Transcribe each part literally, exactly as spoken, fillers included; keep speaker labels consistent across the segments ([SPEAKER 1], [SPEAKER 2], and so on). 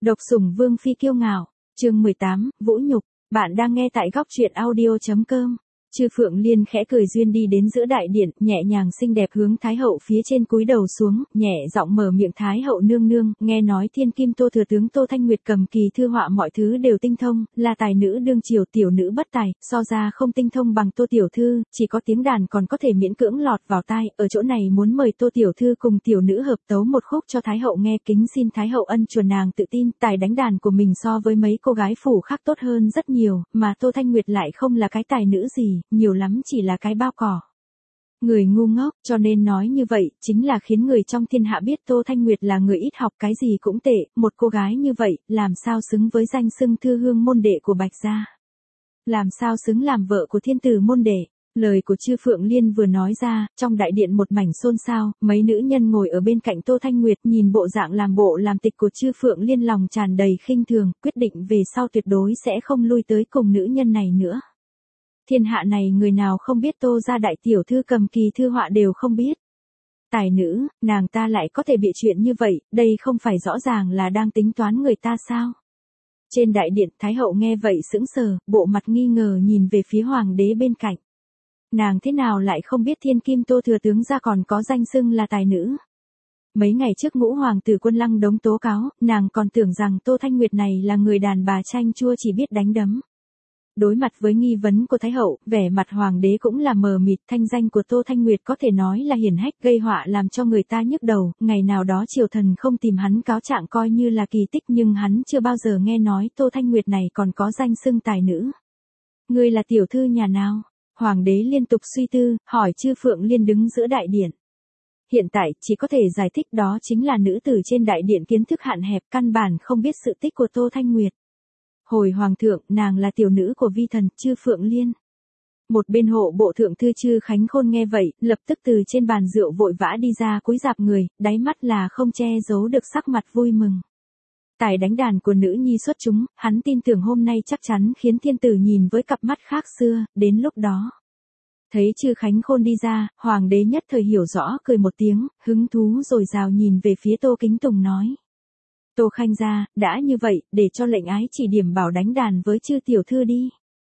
[SPEAKER 1] Độc sủng vương phi kiêu ngạo, chương mười tám, vũ nhục, bạn đang nghe tại góc truyện audio chấm com. Chư Phượng Liên khẽ cười duyên đi đến giữa đại điện, nhẹ nhàng xinh đẹp hướng Thái hậu phía trên cúi đầu xuống, nhẹ giọng mở miệng Thái hậu nương nương, nghe nói thiên kim Tô thừa tướng Tô Thanh Nguyệt cầm kỳ thư họa mọi thứ đều tinh thông, là tài nữ đương triều tiểu nữ bất tài, so ra không tinh thông bằng Tô tiểu thư, chỉ có tiếng đàn còn có thể miễn cưỡng lọt vào tai, ở chỗ này muốn mời Tô tiểu thư cùng tiểu nữ hợp tấu một khúc cho Thái hậu nghe, kính xin Thái hậu ân chuẩn. Nàng tự tin, tài đánh đàn của mình so với mấy cô gái phủ khác tốt hơn rất nhiều, mà Tô Thanh Nguyệt lại không là cái tài nữ gì, nhiều lắm chỉ là cái bao cỏ. Người ngu ngốc, cho nên nói như vậy, chính là khiến người trong thiên hạ biết Tô Thanh Nguyệt là người ít học, cái gì cũng tệ, một cô gái như vậy, làm sao xứng với danh xưng thư hương môn đệ của Bạch gia. Làm sao xứng làm vợ của thiên tử môn đệ. Lời của Chư Phượng Liên vừa nói ra, trong đại điện một mảnh xôn xao, mấy nữ nhân ngồi ở bên cạnh Tô Thanh Nguyệt nhìn bộ dạng làm bộ làm tịch của Chư Phượng Liên lòng tràn đầy khinh thường, quyết định về sau tuyệt đối sẽ không lui tới cùng nữ nhân này nữa. Thiên hạ này người nào không biết Tô gia đại tiểu thư cầm kỳ thư họa đều không biết. Tài nữ, nàng ta lại có thể bịa chuyện như vậy, đây không phải rõ ràng là đang tính toán người ta sao? Trên đại điện, Thái hậu nghe vậy sững sờ, bộ mặt nghi ngờ nhìn về phía hoàng đế bên cạnh. Nàng thế nào lại không biết thiên kim Tô thừa tướng gia còn có danh xưng là tài nữ? Mấy ngày trước ngũ hoàng tử Quân Lăng Đống tố cáo, nàng còn tưởng rằng Tô Thanh Nguyệt này là người đàn bà chanh chua chỉ biết đánh đấm. Đối mặt với nghi vấn của Thái hậu, vẻ mặt hoàng đế cũng là mờ mịt, thanh danh của Tô Thanh Nguyệt có thể nói là hiển hách, gây họa làm cho người ta nhức đầu, ngày nào đó triều thần không tìm hắn cáo trạng coi như là kỳ tích, nhưng hắn chưa bao giờ nghe nói Tô Thanh Nguyệt này còn có danh xưng tài nữ. Ngươi là tiểu thư nhà nào? Hoàng đế liên tục suy tư, hỏi Chư Phượng Liên đứng giữa đại điện. Hiện tại, chỉ có thể giải thích đó chính là nữ tử trên đại điện kiến thức hạn hẹp, căn bản không biết sự tích của Tô Thanh Nguyệt. Hồi hoàng thượng, nàng là tiểu nữ của vi thần, Chư Phượng Liên. Một bên hộ bộ thượng thư Chư Khánh Khôn nghe vậy, lập tức từ trên bàn rượu vội vã đi ra cúi rạp người, đáy mắt là không che giấu được sắc mặt vui mừng. Tài đánh đàn của nữ nhi xuất chúng, hắn tin tưởng hôm nay chắc chắn khiến thiên tử nhìn với cặp mắt khác xưa, đến lúc đó. Thấy Chư Khánh Khôn đi ra, hoàng đế nhất thời hiểu rõ, cười một tiếng, hứng thú rồi rào nhìn về phía Tô Kính Tùng nói. Tô Khanh gia, đã như vậy, để cho lệnh ái chỉ điểm bảo đánh đàn với Chư tiểu thư đi.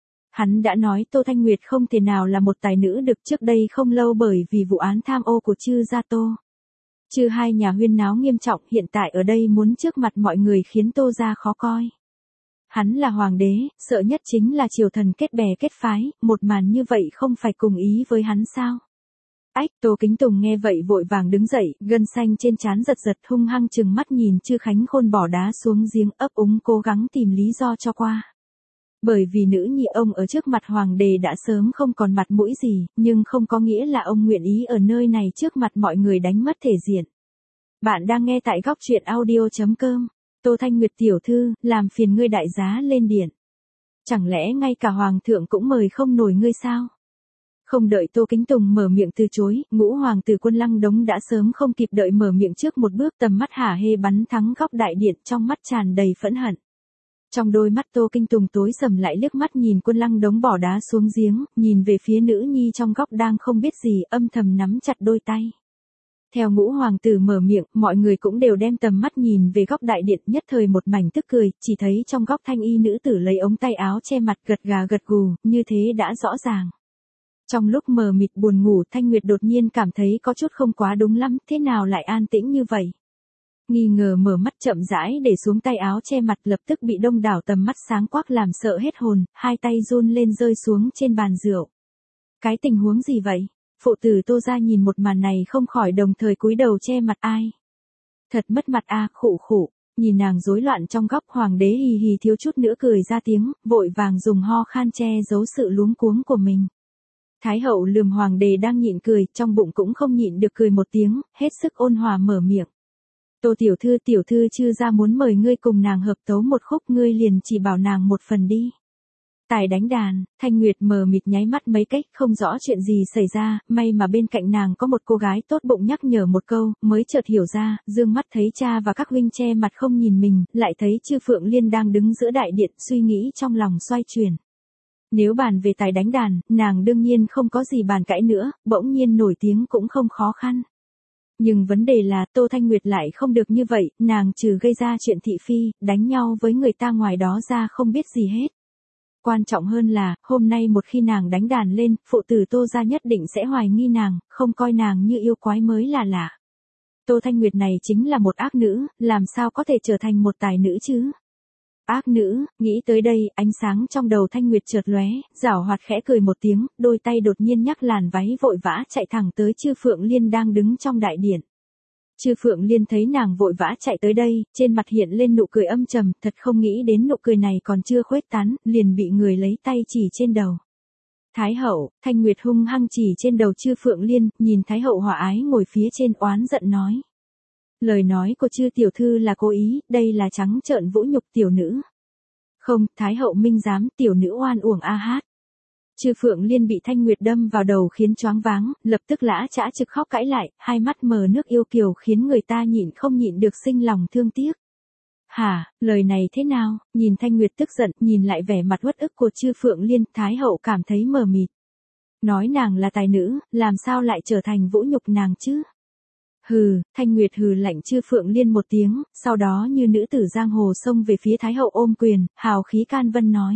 [SPEAKER 1] Hắn đã nói Tô Thanh Nguyệt không thể nào là một tài nữ được, trước đây không lâu bởi vì vụ án tham ô của Chư gia Tô. Chư hai nhà huyên náo nghiêm trọng, hiện tại ở đây muốn trước mặt mọi người khiến Tô gia khó coi. Hắn là hoàng đế, sợ nhất chính là triều thần kết bè kết phái, một màn như vậy không phải cùng ý với hắn sao? Ách, Tô Kính Tùng nghe vậy vội vàng đứng dậy, gân xanh trên trán giật giật, hung hăng trừng mắt nhìn Chư Khánh Khôn bỏ đá xuống giếng, ấp úng cố gắng tìm lý do cho qua. Bởi vì nữ nhi ông ở trước mặt hoàng đế đã sớm không còn mặt mũi gì, nhưng không có nghĩa là ông nguyện ý ở nơi này trước mặt mọi người đánh mất thể diện. Bạn đang nghe tại góc truyện audio chấm com. Tô Thanh Nguyệt tiểu thư, làm phiền ngươi đại giá lên điện. Chẳng lẽ ngay cả hoàng thượng cũng mời không nổi ngươi sao? Không đợi Tô Kính Tùng mở miệng từ chối, ngũ hoàng tử Quân Lăng Đống đã sớm không kịp đợi mở miệng trước một bước, tầm mắt hả hê bắn thắng góc đại điện, trong mắt tràn đầy phẫn hận. Trong đôi mắt Tô Kinh Tùng tối sầm lại liếc mắt nhìn Quân Lăng Đống bỏ đá xuống giếng, nhìn về phía nữ nhi trong góc đang không biết gì, âm thầm nắm chặt đôi tay. Theo ngũ hoàng tử mở miệng, mọi người cũng đều đem tầm mắt nhìn về góc đại điện, nhất thời một mảnh tức cười, chỉ thấy trong góc thanh y nữ tử lấy ống tay áo che mặt gật gà gật gù, như thế đã rõ ràng. Trong lúc mờ mịt buồn ngủ, Thanh Nguyệt đột nhiên cảm thấy có chút không quá đúng lắm, thế nào lại an tĩnh như vậy? Nghi ngờ mở mắt chậm rãi để xuống tay áo che mặt, lập tức bị đông đảo tầm mắt sáng quắc làm sợ hết hồn, hai tay run lên rơi xuống trên bàn rượu. Cái tình huống gì vậy? Phụ tử Tô gia nhìn một màn này không khỏi đồng thời cúi đầu che mặt. Ai? Thật mất mặt a, à, khụ khụ. Nhìn nàng rối loạn trong góc, hoàng đế hì hì thiếu chút nữa cười ra tiếng, vội vàng dùng ho khan che giấu sự luống cuống của mình. Thái hậu lườm hoàng đế đang nhịn cười, trong bụng cũng không nhịn được cười một tiếng, hết sức ôn hòa mở miệng. Tô tiểu thư tiểu thư Chư gia muốn mời ngươi cùng nàng hợp tấu một khúc, ngươi liền chỉ bảo nàng một phần đi. Tài đánh đàn, Thanh Nguyệt mờ mịt nháy mắt mấy cách, không rõ chuyện gì xảy ra, may mà bên cạnh nàng có một cô gái tốt bụng nhắc nhở một câu, mới chợt hiểu ra, dương mắt thấy cha và các huynh che mặt không nhìn mình, lại thấy Chư Phượng Liên đang đứng giữa đại điện, suy nghĩ trong lòng xoay chuyển. Nếu bàn về tài đánh đàn, nàng đương nhiên không có gì bàn cãi nữa, bỗng nhiên nổi tiếng cũng không khó khăn. Nhưng vấn đề là Tô Thanh Nguyệt lại không được như vậy, nàng trừ gây ra chuyện thị phi, đánh nhau với người ta ngoài đó ra không biết gì hết. Quan trọng hơn là, hôm nay một khi nàng đánh đàn lên, phụ tử Tô gia nhất định sẽ hoài nghi nàng, không coi nàng như yêu quái mới là lạ. Tô Thanh Nguyệt này chính là một ác nữ, làm sao có thể trở thành một tài nữ chứ? Ác nữ, nghĩ tới đây, ánh sáng trong đầu Thanh Nguyệt chợt lóe, giảo hoạt khẽ cười một tiếng, đôi tay đột nhiên nhắc làn váy vội vã chạy thẳng tới Chư Phượng Liên đang đứng trong đại điện. Chư Phượng Liên thấy nàng vội vã chạy tới đây, trên mặt hiện lên nụ cười âm trầm, thật không nghĩ đến nụ cười này còn chưa khuếch tán, liền bị người lấy tay chỉ trên đầu. Thái hậu, Thanh Nguyệt hung hăng chỉ trên đầu Chư Phượng Liên, nhìn Thái hậu hòa ái ngồi phía trên oán giận nói. Lời nói của Chư tiểu thư là cố ý, đây là trắng trợn vũ nhục tiểu nữ. Không, Thái hậu minh giám, tiểu nữ oan uổng a hát. Chư Phượng Liên bị Thanh Nguyệt đâm vào đầu khiến choáng váng, lập tức lã chã trực khóc cãi lại, hai mắt mờ nước yêu kiều khiến người ta nhịn không nhịn được sinh lòng thương tiếc. Hả, lời này thế nào? Nhìn Thanh Nguyệt tức giận, nhìn lại vẻ mặt uất ức của Chư Phượng Liên, Thái hậu cảm thấy mờ mịt. Nói nàng là tài nữ, làm sao lại trở thành vũ nhục nàng chứ? Hừ, Thanh Nguyệt hừ lạnh Chư Phượng Liên một tiếng, sau đó như nữ tử giang hồ xông về phía Thái hậu ôm quyền, hào khí can vân nói.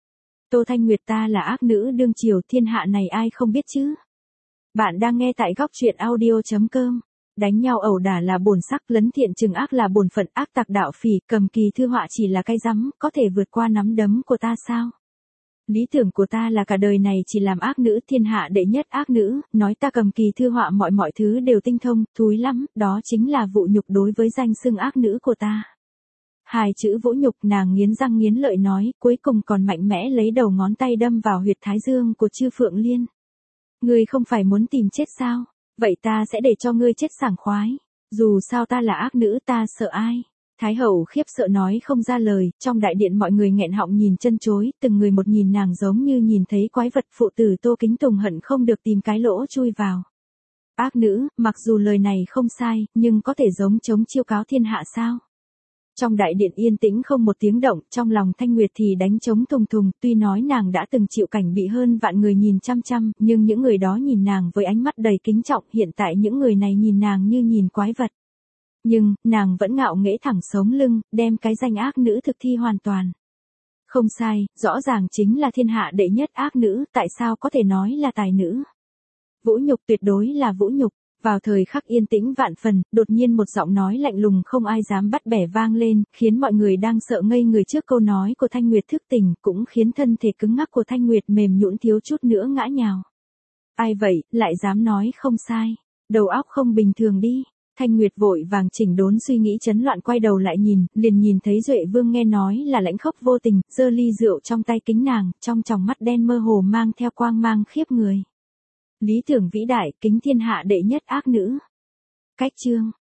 [SPEAKER 1] Tô Thanh Nguyệt ta là ác nữ đương triều, thiên hạ này ai không biết chứ? Bạn đang nghe tại góc truyện audio chấm com. Đánh nhau ẩu đả là bổn sắc, lấn thiện trừng ác là bổn phận, ác tặc đạo phỉ, cầm kỳ thư họa chỉ là cái rắm, có thể vượt qua nắm đấm của ta sao? Lý tưởng của ta là cả đời này chỉ làm ác nữ, thiên hạ đệ nhất ác nữ, nói ta cầm kỳ thư họa mọi mọi thứ đều tinh thông, thúi lắm, đó chính là vụ nhục đối với danh xưng ác nữ của ta. Hai chữ vũ nhục, nàng nghiến răng nghiến lợi nói, cuối cùng còn mạnh mẽ lấy đầu ngón tay đâm vào huyệt thái dương của Chư Phượng Liên. Ngươi không phải muốn tìm chết sao? Vậy ta sẽ để cho ngươi chết sảng khoái. Dù sao ta là ác nữ, ta sợ ai? Thái hậu khiếp sợ nói không ra lời, trong đại điện mọi người nghẹn họng nhìn chân chối, từng người một nhìn nàng giống như nhìn thấy quái vật, phụ tử Tô Kính Tùng hận không được tìm cái lỗ chui vào. Ác nữ, mặc dù lời này không sai, nhưng có thể giống chống chiêu cáo thiên hạ sao? Trong đại điện yên tĩnh không một tiếng động, trong lòng Thanh Nguyệt thì đánh trống thùng thùng, tuy nói nàng đã từng chịu cảnh bị hơn vạn người nhìn chăm chăm, nhưng những người đó nhìn nàng với ánh mắt đầy kính trọng, hiện tại những người này nhìn nàng như nhìn quái vật. Nhưng, nàng vẫn ngạo nghễ thẳng sống lưng, đem cái danh ác nữ thực thi hoàn toàn. Không sai, rõ ràng chính là thiên hạ đệ nhất ác nữ, tại sao có thể nói là tài nữ? Vũ nhục tuyệt đối là vũ nhục. Vào thời khắc yên tĩnh vạn phần, đột nhiên một giọng nói lạnh lùng không ai dám bắt bẻ vang lên, khiến mọi người đang sợ ngây người trước câu nói của Thanh Nguyệt thức tỉnh, cũng khiến thân thể cứng ngắc của Thanh Nguyệt mềm nhũn thiếu chút nữa ngã nhào. Ai vậy, lại dám nói không sai? Đầu óc không bình thường đi. Thanh Nguyệt vội vàng chỉnh đốn suy nghĩ chấn loạn, quay đầu lại nhìn, liền nhìn thấy Duệ Vương nghe nói là lãnh khốc vô tình, giơ ly rượu trong tay kính nàng, trong tròng mắt đen mơ hồ mang theo quang mang khiếp người. Lý tưởng vĩ đại, kính thiên hạ đệ nhất ác nữ. Cách chương.